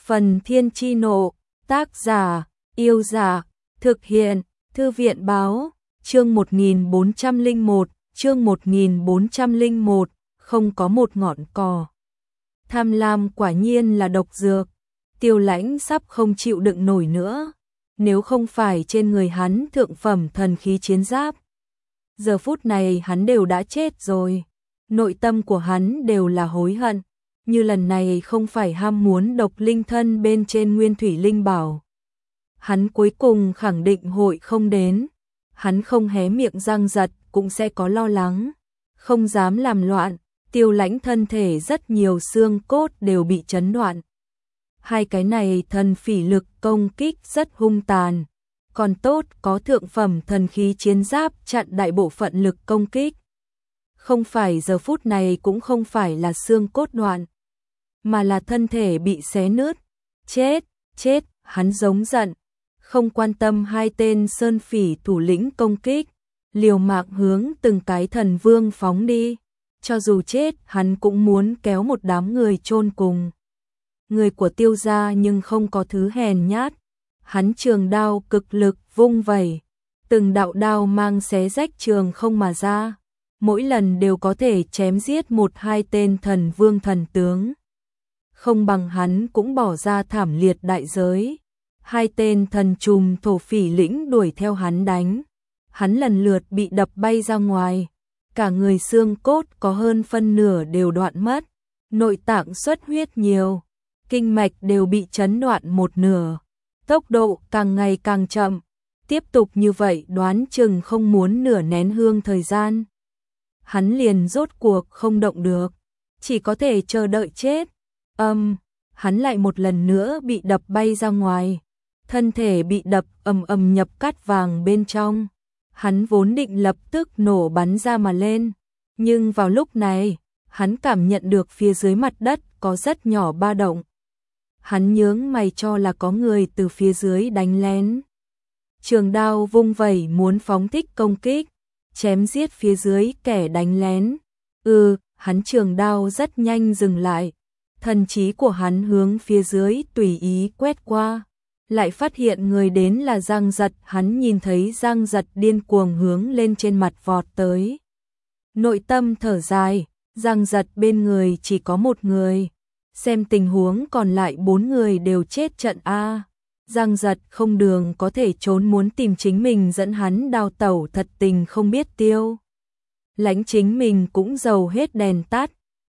Phần Thiên Chi Nộ, tác giả, Yêu Giả, thực hiện, Thư viện Báo, chương 1401, chương 1401, không có một ngọn cỏ. Tham lam quả nhiên là độc dược, Tiêu Lãnh sắp không chịu đựng nổi nữa, nếu không phải trên người hắn thượng phẩm thần khí chiến giáp. Giờ phút này hắn đều đã chết rồi, nội tâm của hắn đều là hối hận, như lần này không phải ham muốn độc linh thân bên trên nguyên thủy linh bảo. Hắn cuối cùng khẳng định hội không đến, hắn không hé miệng răng giật cũng sẽ có lo lắng, không dám làm loạn. Tiêu Lãnh thân thể rất nhiều xương cốt đều bị chấn đoạn. Hai cái này thần phỉ lực công kích rất hung tàn, còn tốt có thượng phẩm thần khí chiến giáp chặn đại bộ phận lực công kích. Không phải giờ phút này cũng không phải là xương cốt đoạn, mà là thân thể bị xé nứt. Chết, chết, hắn giống giận, không quan tâm hai tên sơn phỉ thủ lĩnh công kích, liều mạng hướng từng cái thần vương phóng đi. Cho dù chết, hắn cũng muốn kéo một đám người chôn cùng. Người của Tiêu gia nhưng không có thứ hèn nhát. Hắn trường đao cực lực vung vẩy, từng đạo đao mang xé rách trường không mà ra, mỗi lần đều có thể chém giết một hai tên thần vương thần tướng. Không bằng hắn cũng bỏ ra thảm liệt đại giới. Hai tên thần trùm thổ phỉ lĩnh đuổi theo hắn đánh. Hắn lần lượt bị đập bay ra ngoài. Cả người xương cốt có hơn phân nửa đều đoạn mất, nội tạng xuất huyết nhiều, kinh mạch đều bị chấn đoạn một nửa, tốc độ càng ngày càng chậm, tiếp tục như vậy đoán chừng không muốn nửa nén hương thời gian. Hắn liền rốt cuộc không động được, chỉ có thể chờ đợi chết. Hắn lại một lần nữa bị đập bay ra ngoài, thân thể bị đập ầm ầm nhập cát vàng bên trong. Hắn vốn định lập tức nổ bắn ra mà lên, nhưng vào lúc này, hắn cảm nhận được phía dưới mặt đất có rất nhỏ ba động. Hắn nhướng mày cho là có người từ phía dưới đánh lén. Trường đao vung vẩy muốn phóng thích công kích, chém giết phía dưới kẻ đánh lén. Hắn trường đao rất nhanh dừng lại, thần trí của hắn hướng phía dưới tùy ý quét qua. Lại phát hiện người đến là Giang Giật, hắn nhìn thấy Giang Giật điên cuồng hướng lên trên mặt vọt tới. Nội tâm thở dài, Giang Giật bên người chỉ có một người, xem tình huống còn lại 4 người đều chết trận a. Giang Giật không đường có thể trốn, muốn tìm chính mình dẫn hắn đào tẩu, thật tình không biết Tiêu Lãnh chính mình cũng dầu hết đèn tắt.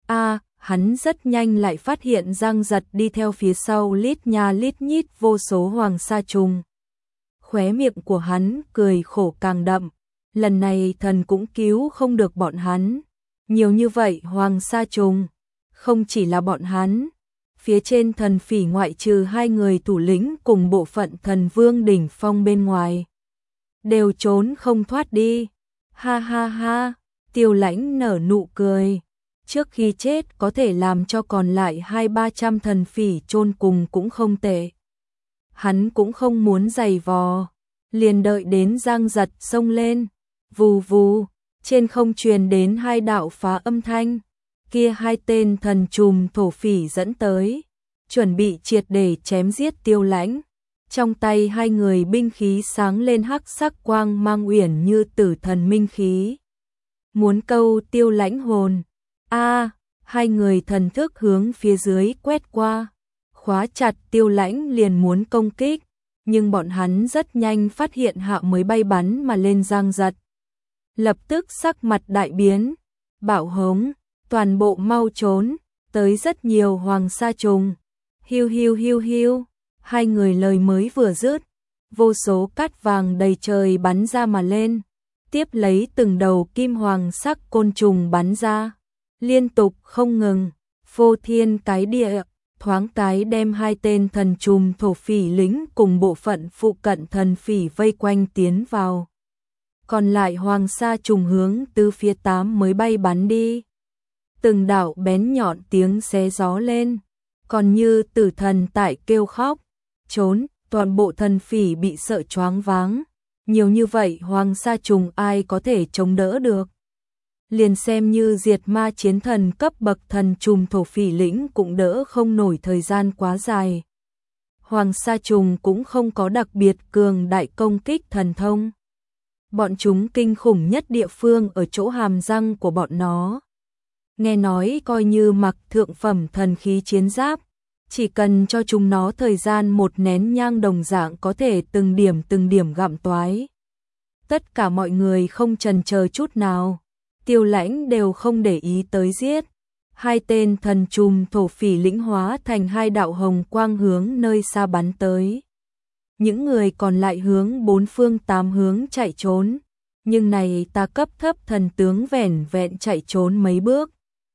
Hắn rất nhanh lại phát hiện Giang Giật đi theo phía sau lít nha lít nhít vô số hoàng sa trùng. Khóe miệng của hắn cười khổ càng đậm, lần này thần cũng cứu không được bọn hắn. Nhiều như vậy hoàng sa trùng, không chỉ là bọn hắn, phía trên thần phỉ ngoại trừ 2 người thủ lĩnh cùng bộ phận thần vương đỉnh phong bên ngoài, đều trốn không thoát đi. Ha ha ha, Tiêu Lãnh nở nụ cười. Trước khi chết có thể làm cho còn lại 200-300 thần phỉ chôn cùng cũng không tệ. Hắn cũng không muốn giày vò, liền đợi đến Giang Giật xông lên. Vù vù, trên không truyền đến 2 đạo phá âm thanh. Kia 2 tên thần trùm thổ phỉ dẫn tới, chuẩn bị triệt để chém giết Tiêu Lãnh. Trong tay 2 người binh khí sáng lên hắc sắc quang mang uyển như tử thần minh khí, muốn câu Tiêu Lãnh hồn. 2 người thần thức hướng phía dưới quét qua, khóa chặt Tiêu Lãnh liền muốn công kích, nhưng bọn hắn rất nhanh phát hiện hạ mới bay bắn mà lên Giang Giật. Lập tức sắc mặt đại biến, bảo hống, toàn bộ mau trốn, tới rất nhiều hoàng sa trùng. Hiu hiu hiu hiu, 2 người lời mới vừa dứt, vô số cát vàng đầy trời bắn ra mà lên, tiếp lấy từng đầu kim hoàng sắc côn trùng bắn ra. Liên tục không ngừng, phô thiên cái địa, thoáng cái đem 2 tên thần trùm thổ phỉ lính cùng bộ phận phụ cận thần phỉ vây quanh tiến vào. Còn lại hoàng sa trùng hướng từ phía 8 mới bay bắn đi. Từng đạo bén nhọn tiếng xé gió lên, còn như tử thần tại kêu khóc, trốn, toàn bộ thần phỉ bị sợ choáng váng. Nhiều như vậy hoàng sa trùng ai có thể chống đỡ được. Liền xem như diệt ma chiến thần cấp bậc thần trùm thổ phỉ lĩnh cũng đỡ không nổi thời gian quá dài, Hoàng sa trùng cũng không có đặc biệt cường đại công kích thần thông. Bọn chúng kinh khủng nhất địa phương ở chỗ hàm răng của bọn nó. Nghe nói coi như mặc thượng phẩm thần khí chiến giáp, chỉ cần cho chúng nó thời gian một nén nhang đồng dạng có thể từng điểm gặm toái. Tất cả mọi người không chần chờ chút nào, Tiêu Lãnh đều không để ý tới giết. Hai tên thần trùm thổ phỉ lĩnh hóa thành hai đạo hồng quang hướng nơi xa bắn tới. Những người còn lại hướng bốn phương tám hướng chạy trốn, nhưng này ta cấp thấp thần tướng vẻn vẹn chạy trốn mấy bước,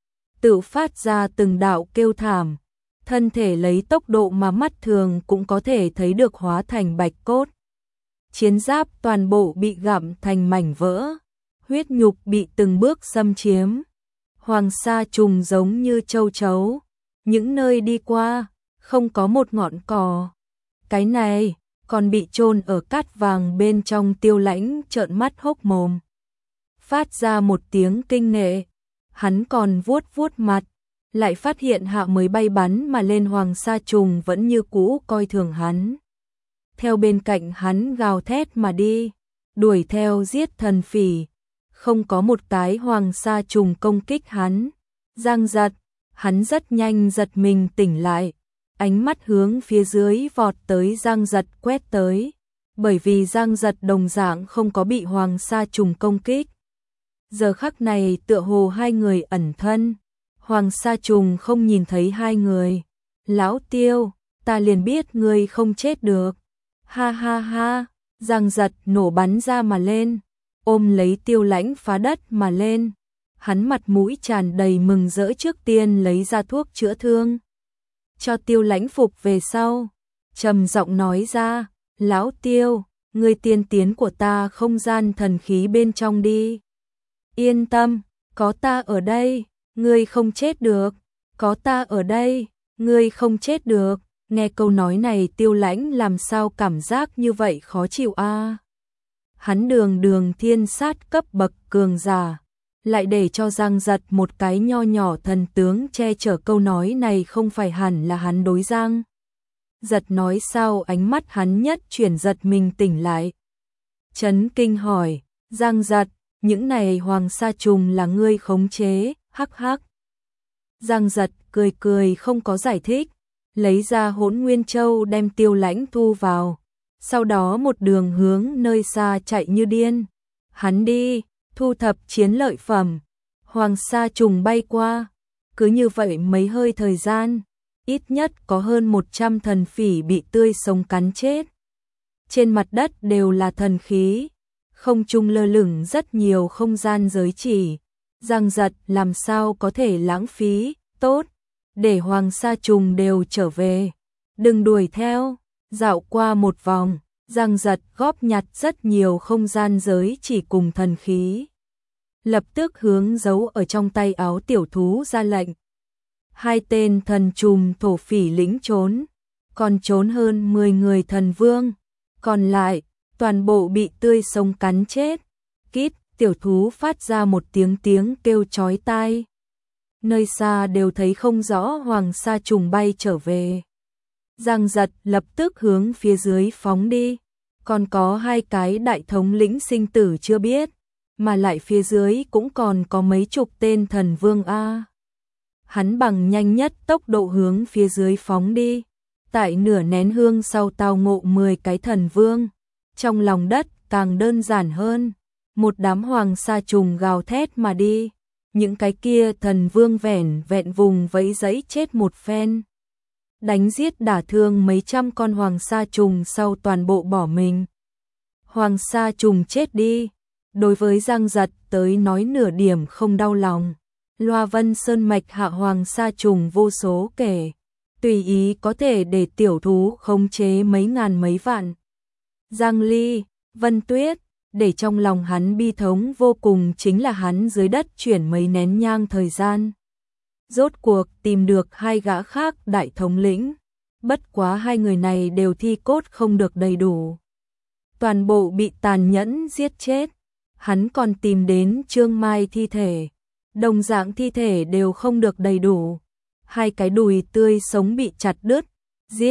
tự phát ra từng đạo kêu thảm, thân thể lấy tốc độ mà mắt thường cũng có thể thấy được hóa thành bạch cốt. Chiến giáp toàn bộ bị gặm thành mảnh vỡ, huyết nhục bị từng bước xâm chiếm. Hoàng sa trùng giống như châu chấu, những nơi đi qua, không có một ngọn cỏ. Cái này, còn bị chôn ở cát vàng bên trong. Tiêu Lãnh trợn mắt hốc mồm, phát ra một tiếng kinh nệ. Hắn còn vuốt vuốt mặt, lại phát hiện hạ mới bay bắn mà lên hoàng sa trùng vẫn như cũ coi thường hắn. Theo bên cạnh hắn gào thét mà đi, đuổi theo giết thần phỉ. Không có một cái hoàng sa trùng công kích hắn. Giang Giật, hắn rất nhanh giật mình tỉnh lại, ánh mắt hướng phía dưới vọt tới Giang Giật quét tới, bởi vì Giang Giật đồng dạng không có bị hoàng sa trùng công kích. Giờ khắc này tựa hồ hai người ẩn thân, hoàng sa trùng không nhìn thấy hai người. Lão Tiêu, ta liền biết ngươi không chết được. Ha ha ha, Giang Giật nổ bắn ra mà lên, ôm lấy Tiêu Lãnh phá đất mà lên. Hắn mặt mũi tràn đầy mừng rỡ, trước tiên lấy ra thuốc chữa thương cho Tiêu Lãnh phục về sau, trầm giọng nói ra, Lão Tiêu, ngươi tiên tiến của ta không gian thần khí bên trong đi. Yên tâm, có ta ở đây, ngươi không chết được. Có ta ở đây, ngươi không chết được. Nghe câu nói này Tiêu Lãnh làm sao cảm giác như vậy khó chịu a. Hắn đường thiên sát cấp bậc cường giả, lại để cho Giang Giật một cái nho nhỏ thần tướng che chở, câu nói này không phải hẳn là hắn đối Giang Giật nói sao? Ánh mắt hắn nhất chuyển, giật mình tỉnh lại, chấn kinh hỏi, Giang Giật, những này hoàng sa trùng là ngươi khống chế? Hắc hắc. Giang Giật cười cười không có giải thích, lấy ra Hỗn Nguyên Châu đem Tiêu Lãnh thu vào, sau đó một đường hướng nơi xa chạy như điên. Hắn đi thu thập chiến lợi phẩm. Hoàng sa trùng bay qua, cứ như vậy mấy hơi thời gian, ít nhất có hơn 100 thần phỉ bị tươi sống cắn chết. Trên mặt đất đều là thần khí, không trung lơ lửng rất nhiều không gian giới chỉ. Giang Giật làm sao có thể lãng phí, tốt, để hoàng sa trùng đều trở về, đừng đuổi theo. Dạo qua một vòng, Giang Giật góp nhặt rất nhiều không gian giới chỉ cùng thần khí, lập tức hướng giấu ở trong tay áo tiểu thú ra lệnh. Hai tên thần trùm thổ phỉ lĩnh trốn, còn trốn hơn 10 người thần vương, còn lại toàn bộ bị tươi sống cắn chết. Kít, tiểu thú phát ra một tiếng kêu chói tai. Nơi xa đều thấy không rõ hoàng sa trùng bay trở về. Giang Giật lập tức hướng phía dưới phóng đi, còn có hai cái đại thống lĩnh sinh tử chưa biết, mà lại phía dưới cũng còn có mấy chục tên thần vương a. Hắn bằng nhanh nhất tốc độ hướng phía dưới phóng đi, tại nửa nén hương sau tao ngộ 10 cái thần vương. Trong lòng đất càng đơn giản hơn, một đám hoàng sa trùng gào thét mà đi, những cái kia thần vương vẻn vẹn vùng vẫy giấy chết một phen, đánh giết đả thương mấy trăm con hoàng sa trùng sau toàn bộ bỏ mình. Hoàng sa trùng chết đi, đối với Giang Giật tới nói nửa điểm không đau lòng. Loa Vân Sơn mạch hạ hoàng sa trùng vô số kể, tùy ý có thể để tiểu thú khống chế mấy ngàn mấy vạn. Giang Ly, Vân Tuyết, để trong lòng hắn bi thống vô cùng chính là hắn dưới đất chuyển mấy nén nhang thời gian, rốt cuộc tìm được hai gã khác đại thống lĩnh. Bất quá hai người này đều thi cốt không được đầy đủ, toàn bộ bị tàn nhẫn giết chết. Hắn còn tìm đến Trương Mai thi thể, đồng dạng thi thể đều không được đầy đủ. Hai cái đùi tươi sống bị chặt đứt, giết,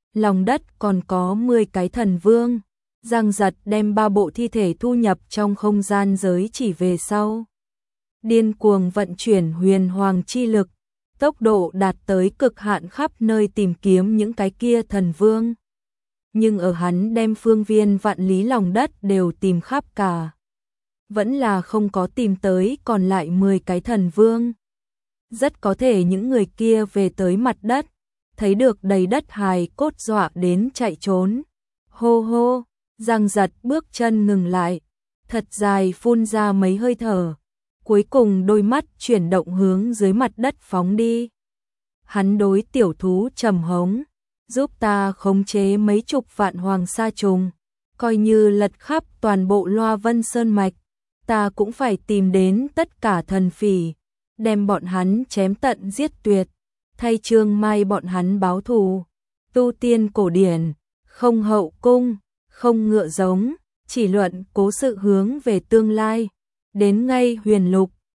lòng đất còn có 10 cái thần vương. Giang Giật đem 3 bộ thi thể thu nhập trong không gian giới chỉ về sau. Điên cuồng vận chuyển huyền hoàng chi lực, tốc độ đạt tới cực hạn khắp nơi tìm kiếm những cái kia thần vương. Nhưng ở hắn đem phương viên vạn lý lòng đất đều tìm khắp cả, vẫn là không có tìm tới còn lại 10 cái thần vương. Rất có thể những người kia về tới mặt đất, thấy được đầy đất hài cốt dọa đến chạy trốn. Hô hô, Giang Giật bước chân ngừng lại, thật dài phun ra mấy hơi thở, cuối cùng đôi mắt chuyển động hướng dưới mặt đất phóng đi. Hắn đối tiểu thú trầm hống, giúp ta khống chế mấy chục vạn hoàng sa trùng, coi như lật khắp toàn bộ Loa Vân Sơn Mạch, ta cũng phải tìm đến tất cả thần phỉ, đem bọn hắn chém tận giết tuyệt, thay Trương Mai bọn hắn báo thù. Tu tiên cổ điển, không hậu cung, không ngựa giống, chỉ luận cố sự hướng về tương lai. Đến ngay huyền lục,